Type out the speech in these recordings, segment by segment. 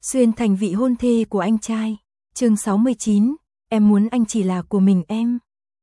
Xuyên thành vị hôn thê của anh trai. Chương 69, em muốn anh chỉ là của mình em.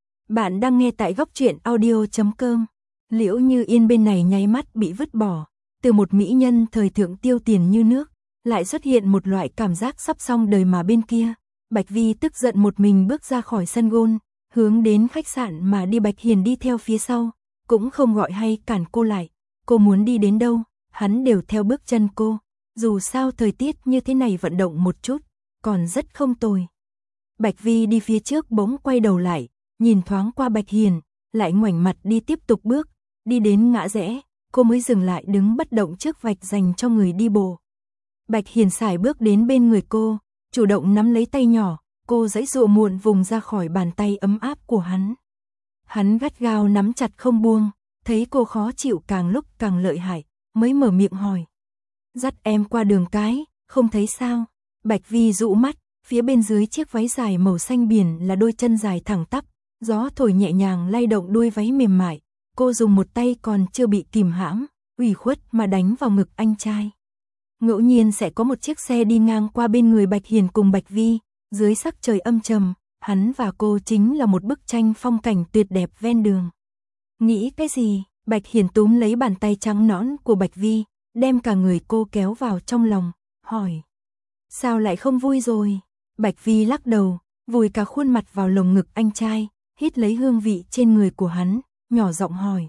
Bạn đang nghe tại góc truyện audio.com. Liễu Như Yên bên này nháy mắt bị vứt bỏ, từ một mỹ nhân thời thượng tiêu tiền như nước, lại xuất hiện một loại cảm giác sắp xong đời mà bên kia. Bạch Vi tức giận một mình bước ra khỏi sân golf, hướng đến khách sạn mà đi. Bạch Hiền đi theo phía sau, cũng không gọi hay cản cô lại. Cô muốn đi đến đâu, hắn đều theo bước chân cô. Dù sao thời tiết như thế này vận động một chút, còn rất không tồi. Bạch Vi đi phía trước bỗng quay đầu lại, nhìn thoáng qua Bạch Hiền, lại ngoảnh mặt đi tiếp tục bước, đi đến ngã rẽ, cô mới dừng lại đứng bất động trước vạch dành cho người đi bộ. Bạch Hiền sải bước đến bên người cô, chủ động nắm lấy tay nhỏ, cô giãy giụa muộn vùng ra khỏi bàn tay ấm áp của hắn. Hắn gắt gao nắm chặt không buông, thấy cô khó chịu càng lúc càng lợi hại, mới mở miệng hỏi. Dắt em qua đường cái, không thấy sao? Bạch Vi dụ mắt, phía bên dưới chiếc váy dài màu xanh biển là đôi chân dài thẳng tắp, gió thổi nhẹ nhàng lay động đuôi váy mềm mại, cô dùng một tay còn chưa bị kìm hãm, ủy khuất mà đánh vào ngực anh trai. Ngẫu nhiên sẽ có một chiếc xe đi ngang qua bên người Bạch Hiền cùng Bạch Vi, dưới sắc trời âm trầm, hắn và cô chính là một bức tranh phong cảnh tuyệt đẹp ven đường. Nghĩ cái gì? Bạch Hiền túm lấy bàn tay trắng nõn của Bạch Vi, đem cả người cô kéo vào trong lòng, hỏi. Sao lại không vui rồi? Bạch Vi lắc đầu, vùi cả khuôn mặt vào lồng ngực anh trai, hít lấy hương vị trên người của hắn, nhỏ giọng hỏi.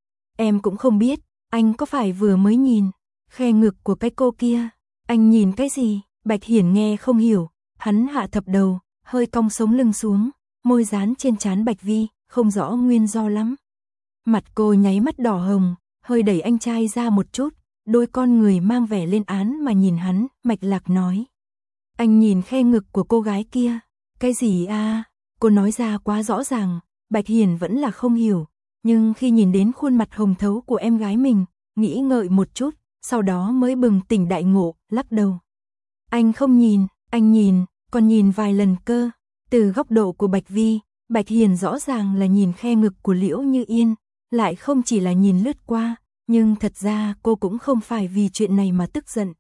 Em cũng không biết, anh có phải vừa mới nhìn khe ngực của cái cô kia? Anh nhìn cái gì? Bạch Hiển nghe không hiểu, hắn hạ thấp đầu, hơi cong sống lưng xuống, môi dán trên trán Bạch Vi, không rõ nguyên do lắm. Mặt cô nháy mắt đỏ hồng, hơi đẩy anh trai ra một chút, đôi con người mang vẻ lên án mà nhìn hắn, mạch lạc nói. Anh nhìn khe ngực của cô gái kia. Cái gì à? Cô nói ra quá rõ ràng, Bạch Hiền vẫn là không hiểu, nhưng khi nhìn đến khuôn mặt hồng thấu của em gái mình, nghĩ ngợi một chút, sau đó mới bừng tỉnh đại ngộ, lắc đầu. Anh không nhìn, anh nhìn, còn nhìn vài lần cơ. Từ góc độ của Bạch Vi, Bạch Hiền rõ ràng là nhìn khe ngực của Liễu Như Yên, lại không chỉ là nhìn lướt qua, nhưng thật ra cô cũng không phải vì chuyện này mà tức giận.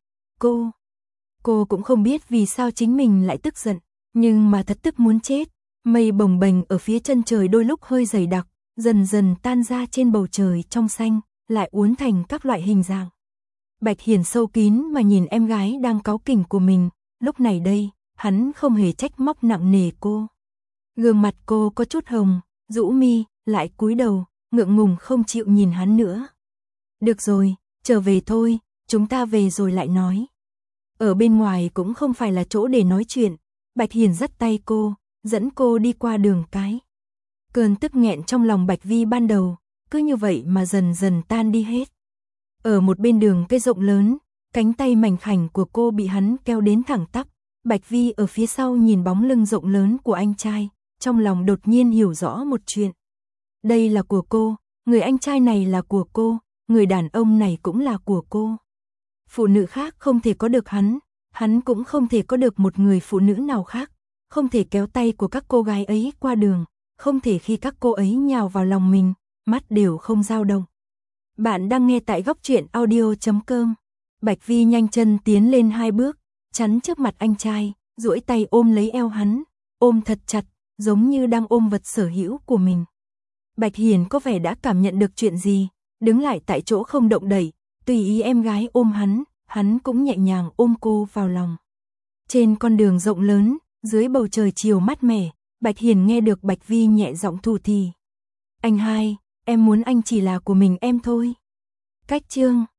Cô cũng không biết vì sao chính mình lại tức giận, nhưng mà thật tức muốn chết. Mây bồng bềnh ở phía chân trời đôi lúc hơi dày đặc, dần dần tan ra trên bầu trời trong xanh, lại uốn thành các loại hình dạng. Bạch Hiền sâu kín mà nhìn em gái đang cáu kỉnh của mình, lúc này đây, hắn không hề trách móc nặng nề cô. Gương mặt cô có chút hồng, rũ mi, lại cúi đầu, ngượng ngùng không chịu nhìn hắn nữa. Được rồi, trở về thôi, chúng ta về rồi lại nói. Ở bên ngoài cũng không phải là chỗ để nói chuyện. Bạch Hiền dắt tay cô, dẫn cô đi qua đường cái. Cơn tức nghẹn trong lòng Bạch Vi ban đầu, cứ như vậy mà dần dần tan đi hết. Ở một bên đường cây rộng lớn, cánh tay mảnh khảnh của cô bị hắn kéo đến thẳng tắp. Bạch Vi ở phía sau nhìn bóng lưng rộng lớn của anh trai, trong lòng đột nhiên hiểu rõ một chuyện. Đây là của cô, người anh trai này là của cô, người đàn ông này cũng là của cô. Phụ nữ khác không thể có được hắn cũng không thể có được một người phụ nữ nào khác, không thể kéo tay của các cô gái ấy qua đường, không thể khi các cô ấy nhào vào lòng mình, mắt đều không dao động. Bạn đang nghe tại góc truyện audio.com. Bạch Vi nhanh chân tiến lên 2 bước, chắn trước mặt anh trai, duỗi tay ôm lấy eo hắn, ôm thật chặt, giống như đang ôm vật sở hữu của mình. Bạch Hiền có vẻ đã cảm nhận được chuyện gì, đứng lại tại chỗ không động đậy, tùy ý em gái ôm hắn cũng nhẹ nhàng ôm cô vào lòng. Trên con đường rộng lớn, dưới bầu trời chiều mát mẻ, Bạch Hiền nghe được Bạch Vi nhẹ giọng thủ thỉ. Anh hai, em muốn anh chỉ là của mình em thôi. Cách chương